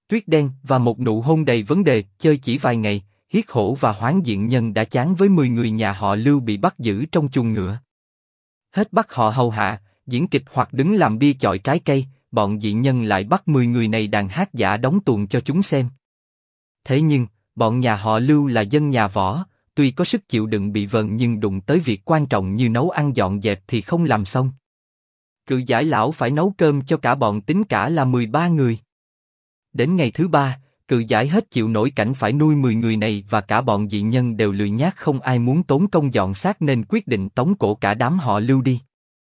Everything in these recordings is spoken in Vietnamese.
tuyết đen và một nụ hôn đầy vấn đề. Chơi chỉ vài ngày, Hiết Hổ và Hoáng Diện Nhân đã chán với 10 người nhà họ Lưu bị bắt giữ trong chuồng ngựa. Hết bắt họ hầu hạ, diễn kịch hoặc đứng làm bia chọi trái cây, bọn Diện Nhân lại bắt 10 người này đàn hát giả đóng tuồng cho chúng xem. Thế nhưng, bọn nhà họ Lưu là dân nhà Võ, tuy có sức chịu đựng bị vần nhưng đụng tới việc quan trọng như nấu ăn dọn dẹp thì không làm xong. Cự giải lão phải nấu cơm cho cả bọn tính cả là 13 người. Đến ngày thứ 3, Cự giải hết chịu nổi cảnh phải nuôi 10 người này và cả bọn Dị Nhân đều lười nhác không ai muốn tốn công dọn xác nên quyết định tống cổ cả đám họ Lưu đi.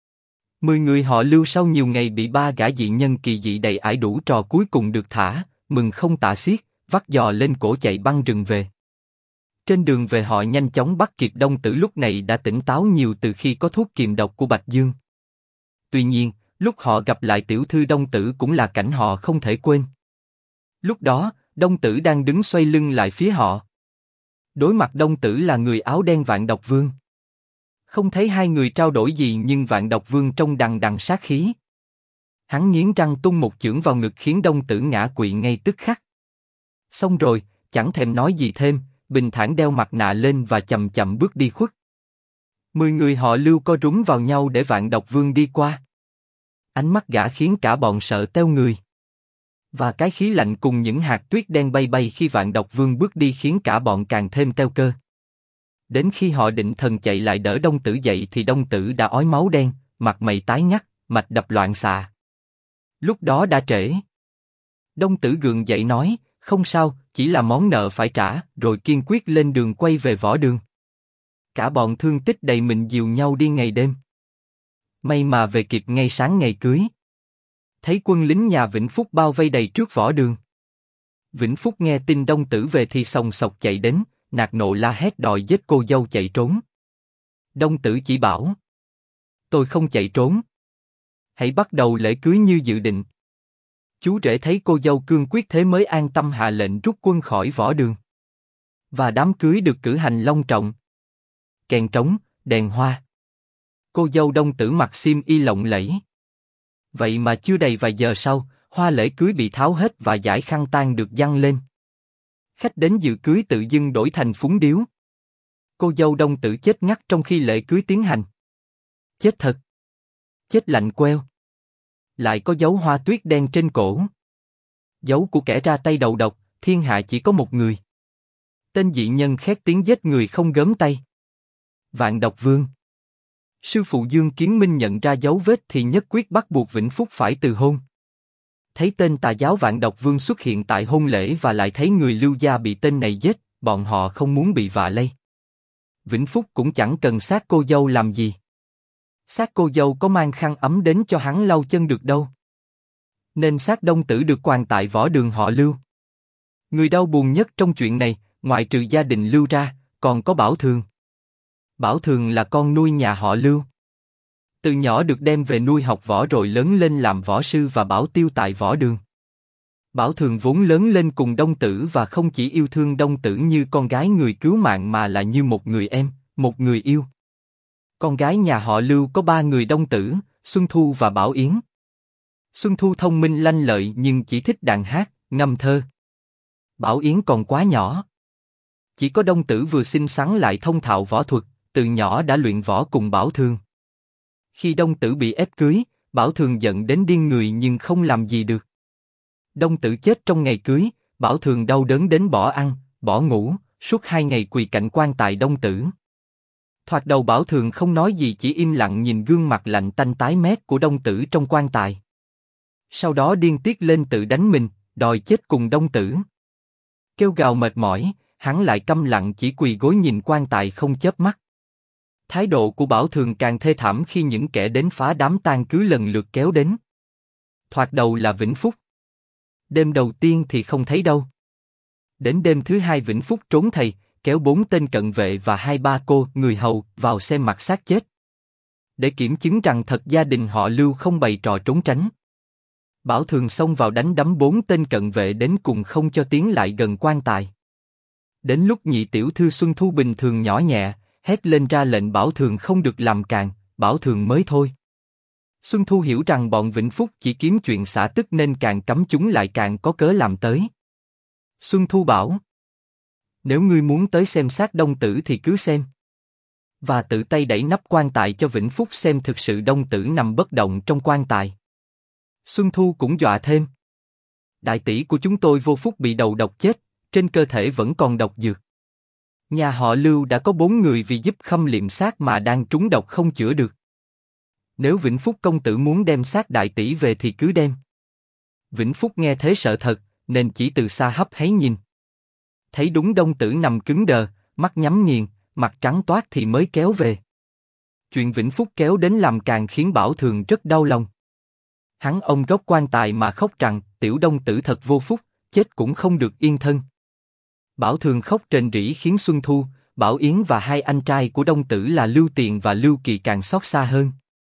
10 người họ Lưu sau nhiều ngày bị 3 gã dị nhân kỳ dị đầy ải đủ trò cuối cùng được thả, mừng không tả xiết, vắt giò lên cổ chạy băng rừng về. Trên đường về họ nhanh chóng bắt kịp Đông Tử lúc này đã tỉnh táo nhiều từ khi có thuốc kiềm độc của Bạch Dương. Tuy nhiên, lúc họ gặp lại tiểu thư Đông Tử cũng là cảnh họ không thể quên. Lúc đó, Đông Tử đang đứng xoay lưng lại phía họ. Đối mặt Đông Tử là người áo đen Vạn Độc Vương. Không thấy hai người trao đổi gì nhưng Vạn Độc Vương trông đằng đằng sát khí. Hắn nghiến răng tung một chưởng vào ngực khiến Đông Tử ngã quỵ ngay tức khắc. Xong rồi, chẳng thèm nói gì thêm, bình thản đeo mặt nạ lên và chậm chậm bước đi khuất. 10 người họ Lưu co rúm vào nhau để Vạn Độc Vương đi qua. Ánh mắt gã khiến cả bọn sợ teo người. Và cái khí lạnh cùng những hạt tuyết đen bay bay khi Vạn Độc Vương bước đi khiến cả bọn càng thêm teo cơ. Đến khi họ định thần chạy lại đỡ Đông Tử dậy thì Đông Tử đã ói máu đen, mặt mày tái nhắt, mạch đập loạn xạ. Lúc đó đã trễ. Đông Tử gượng dậy nói, không sao, chỉ là món nợ phải trả, rồi kiên quyết lên đường quay về Võ Đường. Cả bọn thương tích đầy mình dìu nhau đi ngày đêm. May mà về kịp ngay sáng ngày cưới. Thấy quân lính nhà Vĩnh Phúc bao vây đầy trước Võ Đường. Vĩnh Phúc nghe tin Đông Tử về thì xông xộc chạy đến, nạt nộ la hét đòi giết cô dâu chạy trốn. Đông Tử chỉ bảo, tôi không chạy trốn. Hãy bắt đầu lễ cưới như dự định. Chú rể thấy cô dâu cương quyết thế mới an tâm hạ lệnh rút quân khỏi Võ Đường. Và đám cưới được cử hành long trọng. Kèn trống, đèn hoa. Cô dâu Đông Tử mặc xiêm y lộng lẫy. Vậy mà chưa đầy vài giờ sau, hoa lễ cưới bị tháo hết và dải khăn tang được giăng lên. Khách đến dự cưới tự dưng đổi thành phúng điếu. Cô dâu Đông Tử chết ngắt trong khi lễ cưới tiến hành. Chết thật. Chết lạnh queo. Lại có dấu hoa tuyết đen trên cổ. Dấu của kẻ ra tay đầu độc, thiên hạ chỉ có một người. Tên dị nhân khét tiếng giết người không gớm tay. Vạn Độc Vương. Sư phụ Dương Kiến Minh nhận ra dấu vết thì nhất quyết bắt buộc Vĩnh Phúc phải từ hôn. Thấy tên tà giáo Vạn Độc Vương xuất hiện tại hôn lễ và lại thấy người Lưu gia bị tên này giết, bọn họ không muốn bị vạ lây. Vĩnh Phúc cũng chẳng cần xác cô dâu làm gì. Xác cô dâu có mang khăn ấm đến cho hắn lau chân được đâu. Nên xác Đông Tử được quàng tại Võ Đường họ Lưu. Người đau buồn nhất trong chuyện này, ngoại trừ gia đình Lưu ra, còn có Bảo Thường. Bảo Thường là con nuôi nhà họ Lưu. Từ nhỏ được đem về nuôi học võ rồi lớn lên làm võ sư và bảo tiêu tại Võ Đường. Bảo Thường vốn lớn lên cùng Đông Tử và không chỉ yêu thương Đông Tử như con gái người cứu mạng mà là như một người em, một người yêu. Con gái nhà họ Lưu có 3 người Đông Tử, Xuân Thu và Bảo Yến. Xuân Thu thông minh lanh lợi nhưng chỉ thích đàn hát, ngâm thơ. Bảo Yến còn quá nhỏ. Chỉ có Đông Tử vừa xinh xắn lại thông thạo võ thuật, từ nhỏ đã luyện võ cùng Bảo Thường. Khi Đông Tử bị ép cưới, Bảo Thường giận đến điên người nhưng không làm gì được. Đông Tử chết trong ngày cưới, Bảo Thường đau đớn đến bỏ ăn, bỏ ngủ, suốt 2 ngày quỳ cạnh quan tài Đông Tử. Thoạt đầu Bảo Thường không nói gì chỉ im lặng nhìn gương mặt lạnh tanh tái mét của Đông Tử trong quan tài. Sau đó điên tiết lên tự đánh mình, đòi chết cùng Đông Tử. Kêu gào mệt mỏi, hắn lại câm lặng chỉ quỳ gối nhìn quan tài không chớp mắt. Thái độ của Bảo Thường càng thê thảm khi những kẻ đến phá đám tang cứ lần lượt kéo đến. Thoạt đầu là Vĩnh Phúc. Đêm đầu tiên thì không thấy đâu. Đến đêm thứ 2 Vĩnh Phúc trốn thầy, kéo 4 tên cận vệ và 2-3 cô người hầu vào xem mặt xác chết. Để kiểm chứng rằng thật gia đình họ Lưu không bày trò trốn tránh. Bảo Thường xông vào đánh đấm 4 tên cận vệ đến cùng không cho tiến lại gần quan tài. Đến lúc nhị tiểu thư Xuân Thu bình thường nhỏ nhẹ, hét lên ra lệnh Bảo Thường không được làm càn, Bảo Thường mới thôi. Xuân Thu hiểu rằng bọn Vĩnh Phúc chỉ kiếm chuyện xả tức nên càng cấm chúng lại càng có cớ làm tới. Xuân Thu bảo. Nếu ngươi muốn tới xem xác Đông Tử thì cứ xem. Và tự tay đẩy nắp quan tài cho Vĩnh Phúc xem thực sự Đông Tử nằm bất động trong quan tài. Xuân Thu cũng dọa thêm. Đại tỷ của chúng tôi vô phúc bị đầu độc chết, trên cơ thể vẫn còn độc dược. Nhà họ Lưu đã có 4 người vì giúp khâm liệm xác mà đang trúng độc không chữa được. Nếu Vĩnh Phúc công tử muốn đem xác đại tỷ về thì cứ đem. Vĩnh Phúc nghe thế sợ thật, nên chỉ từ xa hấp háy nhìn. Thấy đúng Đông Tử nằm cứng đờ, mắt nhắm nghiền, mặt trắng toát thì mới kéo về. Chuyện Vĩnh Phúc kéo đến làm càng khiến Bảo Thường rất đau lòng. Hắn ôm góc quan tài mà khóc rằng tiểu Đông Tử thật vô phúc, chết cũng không được yên thân. Bảo Thường khóc rền rĩ khiến Xuân Thu, Bảo Yến và hai anh trai của Đông Tử là Lưu Tiền và Lưu Kỳ càng xót xa hơn.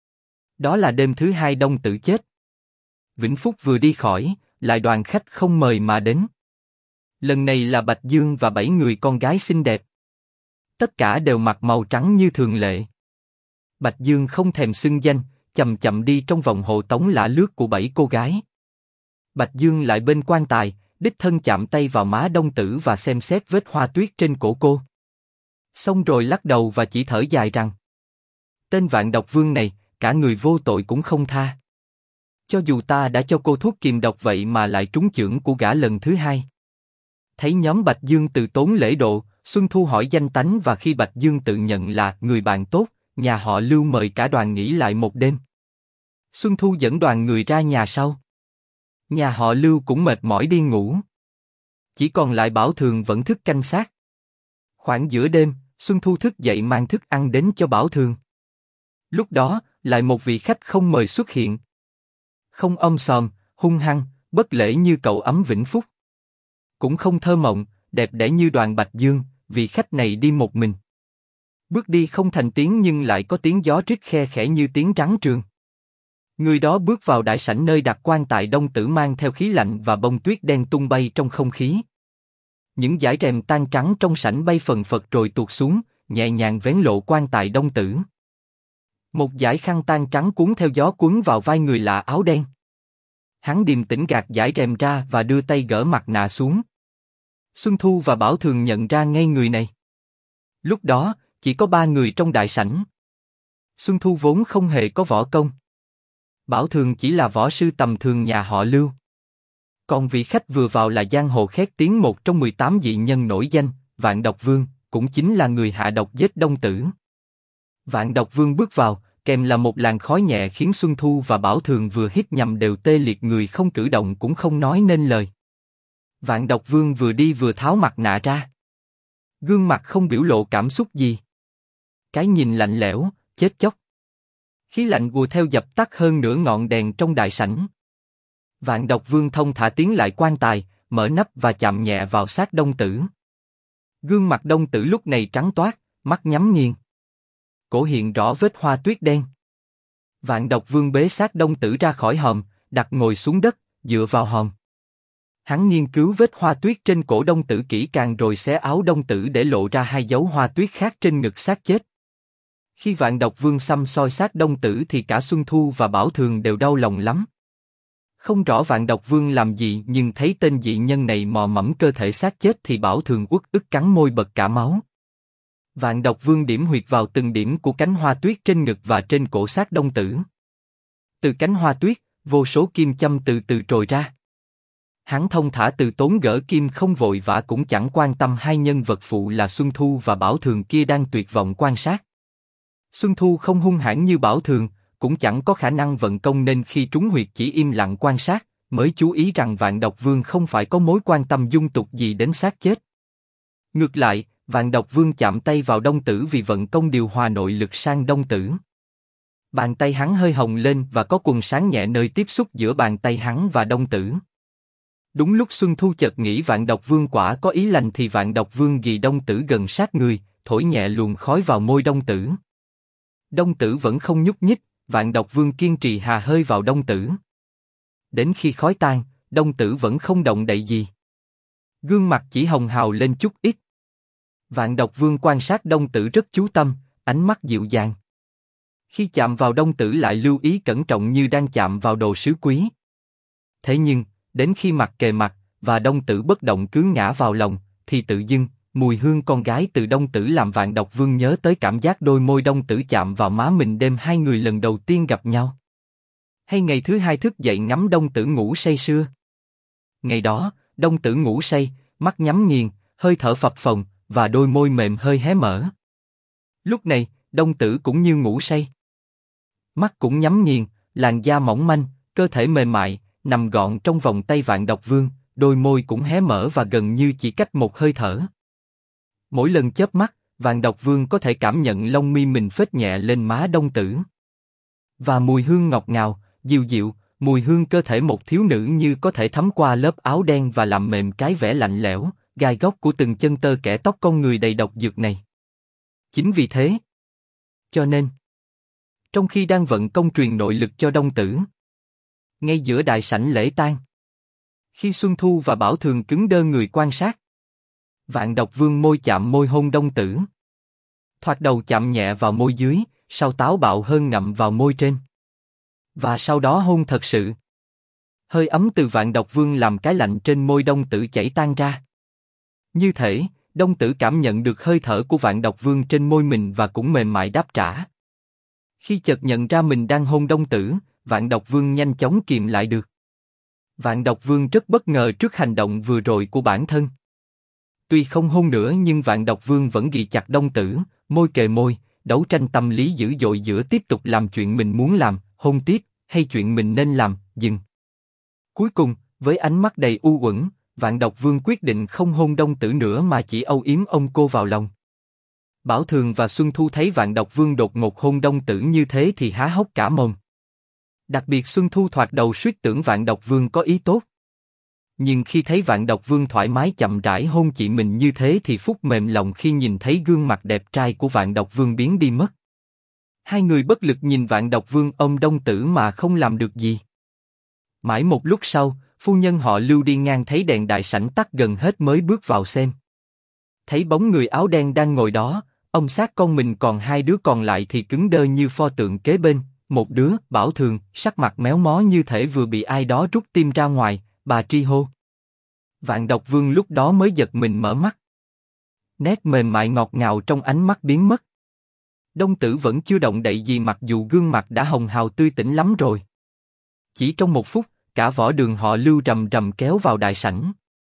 Đó là đêm thứ 2 Đông Tử chết. Vĩnh Phúc vừa đi khỏi, lại đoàn khách không mời mà đến. Lần này là Bạch Dương và 7 người con gái xinh đẹp. Tất cả đều mặc màu trắng như thường lệ. Bạch Dương không thèm xưng danh, chậm chậm đi trong vòng hộ tống lả lướt của 7 cô gái. Bạch Dương lại bên quan tài, đích thân chạm tay vào má Đông Tử và xem xét vết hoa tuyết trên cổ cô. Xong rồi lắc đầu và chỉ thở dài rằng: tên Vạn Độc Vương này, cả người vô tội cũng không tha. Cho dù ta đã cho cô thuốc kiềm độc vậy mà lại trúng chưởng của gã lần thứ 2. Thấy nhóm Bạch Dương từ tốn lễ độ, Xuân Thu hỏi danh tánh và khi Bạch Dương tự nhận là người bạn tốt, nhà họ Lưu mời cả đoàn nghỉ lại một đêm. Xuân Thu dẫn đoàn người ra nhà sau. Nhà họ Lưu cũng mệt mỏi đi ngủ. Chỉ còn lại Bảo Thường vẫn thức canh xác. Khoảng giữa đêm, Xuân Thu thức dậy mang thức ăn đến cho Bảo Thường. Lúc đó, lại một vị khách không mời xuất hiện. Không om sòm, hung hăng, bất lễ như cậu ấm Vĩnh Phúc. Cũng không thơ mộng, đẹp đẽ như Đoàn Bạch Dương, vị khách này đi một mình. Bước đi không thành tiếng nhưng lại có tiếng gió rít khe khẽ như tiếng rắn trường. Người đó bước vào đại sảnh nơi đặt quan tài Đông Tử mang theo khí lạnh và bông tuyết đen tung bay trong không khí. Những dải rèm tan trắng trong sảnh bay phần phật rồi tuột xuống, nhẹ nhàng vén lộ quan tài Đông Tử. Một dải khăn tan trắng cuốn theo gió quấn vào vai người lạ áo đen. Hắn điềm tĩnh gạt dải rèm ra và đưa tay gỡ mặt nạ xuống. Xuân Thu và Bảo Thường nhận ra ngay người này. Lúc đó, chỉ có 3 người trong đại sảnh. Xuân Thu vốn không hề có võ công. Bảo Thường chỉ là võ sư tầm thường nhà họ Lưu. Còn vị khách vừa vào là giang hồ khét tiếng một trong 18 dị nhân nổi danh, Vạn Độc Vương, cũng chính là người hạ độc giết Đông Tử. Vạn Độc Vương bước vào, kèm là một làn khói nhẹ khiến Xuân Thu và Bảo Thường vừa hít nhầm đều tê liệt người không cử động cũng không nói nên lời. Vạn Độc Vương vừa đi vừa tháo mặt nạ ra. Gương mặt không biểu lộ cảm xúc gì. Cái nhìn lạnh lẽo, chết chóc. Khí lạnh vùa theo dập tắt hơn nửa ngọn đèn trong đại sảnh. Vạn Độc Vương thông thả tiến lại quan tài, mở nắp và chạm nhẹ vào xác Đông Tử. Gương mặt Đông Tử lúc này trắng toát, mắt nhắm nghiền. Cổ hiện rõ vết hoa tuyết đen. Vạn Độc Vương bế xác Đông Tử ra khỏi hòm, đặt ngồi xuống đất, dựa vào hòm. Hắn nghiên cứu vết hoa tuyết trên cổ Đông Tử kỹ càng rồi xé áo Đông Tử để lộ ra 2 dấu hoa tuyết khác trên ngực xác chết. Khi Vạn Độc Vương xăm soi xác Đông Tử thì cả Xuân Thu và Bảo Thường đều đau lòng lắm. Không rõ Vạn Độc Vương làm gì nhưng thấy tên dị nhân này mò mẫm cơ thể xác chết thì Bảo Thường uất ức cắn môi bật cả máu. Vạn Độc Vương điểm huyệt vào từng điểm của cánh hoa tuyết trên ngực và trên cổ xác Đông Tử. Từ cánh hoa tuyết, vô số kim châm từ từ trồi ra. Hắn thông thả từ tốn gỡ kim không vội vã cũng chẳng quan tâm hai nhân vật phụ là Xuân Thu và Bảo Thường kia đang tuyệt vọng quan sát. Xuân Thu không hung hãn như Bảo Thường, cũng chẳng có khả năng vận công nên khi trúng huyệt chỉ im lặng quan sát, mới chú ý rằng Vạn Độc Vương không phải có mối quan tâm dung tục gì đến xác chết. Ngược lại, Vạn Độc Vương chạm tay vào Đông Tử vì vận công điều hòa nội lực sang Đông Tử. Bàn tay hắn hơi hồng lên và có quầng sáng nhẹ nơi tiếp xúc giữa bàn tay hắn và Đông Tử. Đúng lúc Xuân Thu chợt nghĩ Vạn Độc Vương quả có ý lành thì Vạn Độc Vương ghì Đông Tử gần sát người, thổi nhẹ luồng khói vào môi Đông Tử. Đông Tử vẫn không nhúc nhích, Vạn Độc Vương kiên trì hà hơi vào Đông Tử. Đến khi khói tan, Đông Tử vẫn không động đậy gì. Gương mặt chỉ hồng hào lên chút ít. Vạn Độc Vương quan sát Đông Tử rất chú tâm, ánh mắt dịu dàng. Khi chạm vào Đông Tử lại lưu ý cẩn trọng như đang chạm vào đồ sứ quý. Thế nhưng, đến khi mặt kề mặt, và Đông Tử bất động cứ ngã vào lòng, thì tự dưng, mùi hương con gái từ Đông Tử làm Vạn Độc Vương nhớ tới cảm giác đôi môi Đông Tử chạm vào má mình đêm hai người lần đầu tiên gặp nhau. Hay ngày thứ hai thức dậy ngắm Đông Tử ngủ say sưa. Ngày đó, Đông Tử ngủ say, mắt nhắm nghiền, hơi thở phập phồng, và đôi môi mềm hơi hé mở. Lúc này, Đông Tử cũng như ngủ say. Mắt cũng nhắm nghiền, làn da mỏng manh, cơ thể mềm mại, nằm gọn trong vòng tay Vạn Độc Vương, đôi môi cũng hé mở và gần như chỉ cách một hơi thở. Mỗi lần chớp mắt, Vạn Độc Vương có thể cảm nhận lông mi mình phết nhẹ lên má Đông Tử. Và mùi hương ngọt ngào, dịu dịu, mùi hương cơ thể một thiếu nữ như có thể thấm qua lớp áo đen và làm mềm cái vẻ lạnh lẽo, gai góc của từng chân tơ kẽ tóc con người đầy độc dược này. Chính vì thế, cho nên, trong khi đang vận công truyền nội lực cho Đông Tử, ngay giữa đại sảnh lễ tang, khi Xuân Thu và Bảo Thường cứng đơ người quan sát, Vạn Độc Vương môi chạm môi hôn Đông Tử. Thoạt đầu chạm nhẹ vào môi dưới, sau táo bạo hơn ngậm vào môi trên. Và sau đó hôn thật sự. Hơi ấm từ Vạn Độc Vương làm cái lạnh trên môi Đông Tử chảy tan ra. Như thể, Đông Tử cảm nhận được hơi thở của Vạn Độc Vương trên môi mình và cũng mềm mại đáp trả. Khi chợt nhận ra mình đang hôn Đông Tử, Vạn Độc Vương nhanh chóng kìm lại được. Vạn Độc Vương rất bất ngờ trước hành động vừa rồi của bản thân. Tuy không hôn nữa nhưng Vạn Độc Vương vẫn ghi chặt Đông Tử, môi kề môi, đấu tranh tâm lý dữ dội giữa tiếp tục làm chuyện mình muốn làm, hôn tiếp, hay chuyện mình nên làm, dừng. Cuối cùng, với ánh mắt đầy u uẩn, Vạn Độc Vương quyết định không hôn Đông Tử nữa mà chỉ âu yếm ôm cô vào lòng. Bảo Thường và Xuân Thu thấy Vạn Độc Vương đột ngột hôn Đông Tử như thế thì há hốc cả mồm. Đặc biệt Xuân Thu thoạt đầu suýt tưởng Vạn Độc Vương có ý tốt. Nhưng khi thấy Vạn Độc Vương thoải mái chậm rãi hôn chị mình như thế thì phúc mềm lòng khi nhìn thấy gương mặt đẹp trai của Vạn Độc Vương biến đi mất. Hai người bất lực nhìn Vạn Độc Vương ôm Đông Tử mà không làm được gì. Mãi một lúc sau, phu nhân họ Lưu đi ngang thấy đèn đại sảnh tắt gần hết mới bước vào xem. Thấy bóng người áo đen đang ngồi đó, ông xác con mình còn hai đứa còn lại thì cứng đơ như pho tượng kế bên, một đứa, Bảo Thường, sắc mặt méo mó như thể vừa bị ai đó rút tim ra ngoài, bà tri hô. Vạn Độc Vương lúc đó mới giật mình mở mắt. Nét mềm mại ngọt ngào trong ánh mắt biến mất. Đông Tử vẫn chưa động đậy gì mặc dù gương mặt đã hồng hào tươi tỉnh lắm rồi. Chỉ trong một phút, cả võ đường họ Lưu rầm rầm kéo vào đại sảnh.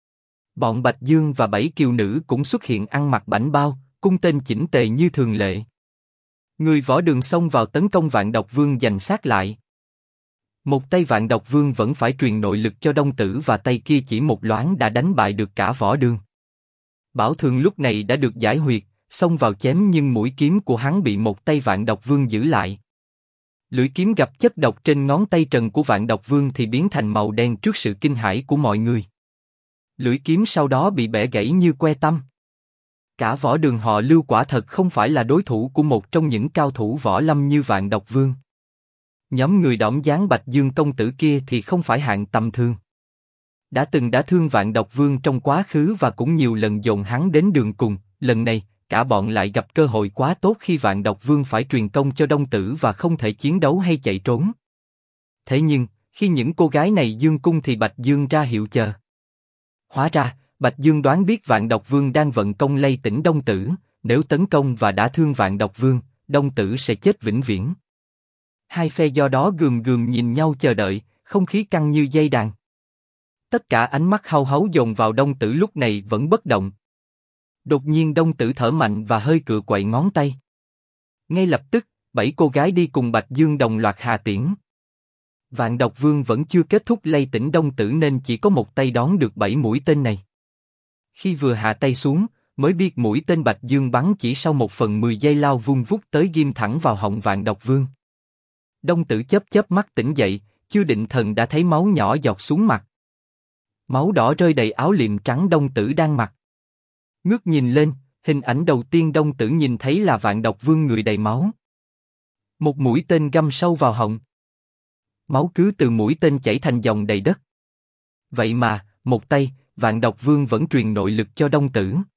Bọn Bạch Dương và 7 kiều nữ cũng xuất hiện ăn mặc bảnh bao, cung tên chỉnh tề như thường lệ. Người võ đường xông vào tấn công Vạn Độc Vương giành sát lại. Một tay Vạn Độc Vương vẫn phải truyền nội lực cho Đông Tử và tay kia chỉ một loáng đã đánh bại được cả võ đường. Bảo Thường lúc này đã được giải huyệt, xông vào chém nhưng mũi kiếm của hắn bị một tay Vạn Độc Vương giữ lại. Lưỡi kiếm gặp chất độc trên ngón tay trần của Vạn Độc Vương thì biến thành màu đen trước sự kinh hãi của mọi người. Lưỡi kiếm sau đó bị bẻ gãy như que tăm. Cả võ đường họ Lưu quả thật không phải là đối thủ của một trong những cao thủ võ lâm như Vạn Độc Vương. Nhóm người đỏm dáng Bạch Dương công tử kia thì không phải hạng tầm thường. Đã từng đã thương Vạn Độc Vương trong quá khứ và cũng nhiều lần dồn hắn đến đường cùng, lần này, cả bọn lại gặp cơ hội quá tốt khi Vạn Độc Vương phải truyền công cho Đông Tử và không thể chiến đấu hay chạy trốn. Thế nhưng, khi những cô gái này dương cung thì Bạch Dương ra hiệu chờ. Hóa ra, Bạch Dương đoán biết Vạn Độc Vương đang vận công lay tỉnh Đông Tử, nếu tấn công và đã thương Vạn Độc Vương, Đông Tử sẽ chết vĩnh viễn. Hai phe do đó gườm gườm nhìn nhau chờ đợi, không khí căng như dây đàn. Tất cả ánh mắt hau háu dồn vào Đông Tử lúc này vẫn bất động. Đột nhiên Đông Tử thở mạnh và hơi cựa quậy ngón tay. Ngay lập tức, 7 cô gái đi cùng Bạch Dương đồng loạt hạ tiễn. Vạn Độc Vương vẫn chưa kết thúc lay tỉnh Đông Tử nên chỉ có một tay đón được 7 mũi tên này. Khi vừa hạ tay xuống, mới biết mũi tên Bạch Dương bắn chỉ sau 1/10 giây lao vung vút tới ghim thẳng vào họng Vạn Độc Vương. Đông Tử chớp chớp mắt tỉnh dậy, chưa định thần đã thấy máu nhỏ giọt xuống mặt. Máu đỏ rơi đầy áo liệm trắng Đông Tử đang mặc. Ngước nhìn lên, hình ảnh đầu tiên Đông Tử nhìn thấy là Vạn Độc Vương người đầy máu. Một mũi tên găm sâu vào họng. Máu cứ từ mũi tên chảy thành dòng đầy đất. Vậy mà, một tay, Vạn Độc Vương vẫn truyền nội lực cho Đông Tử.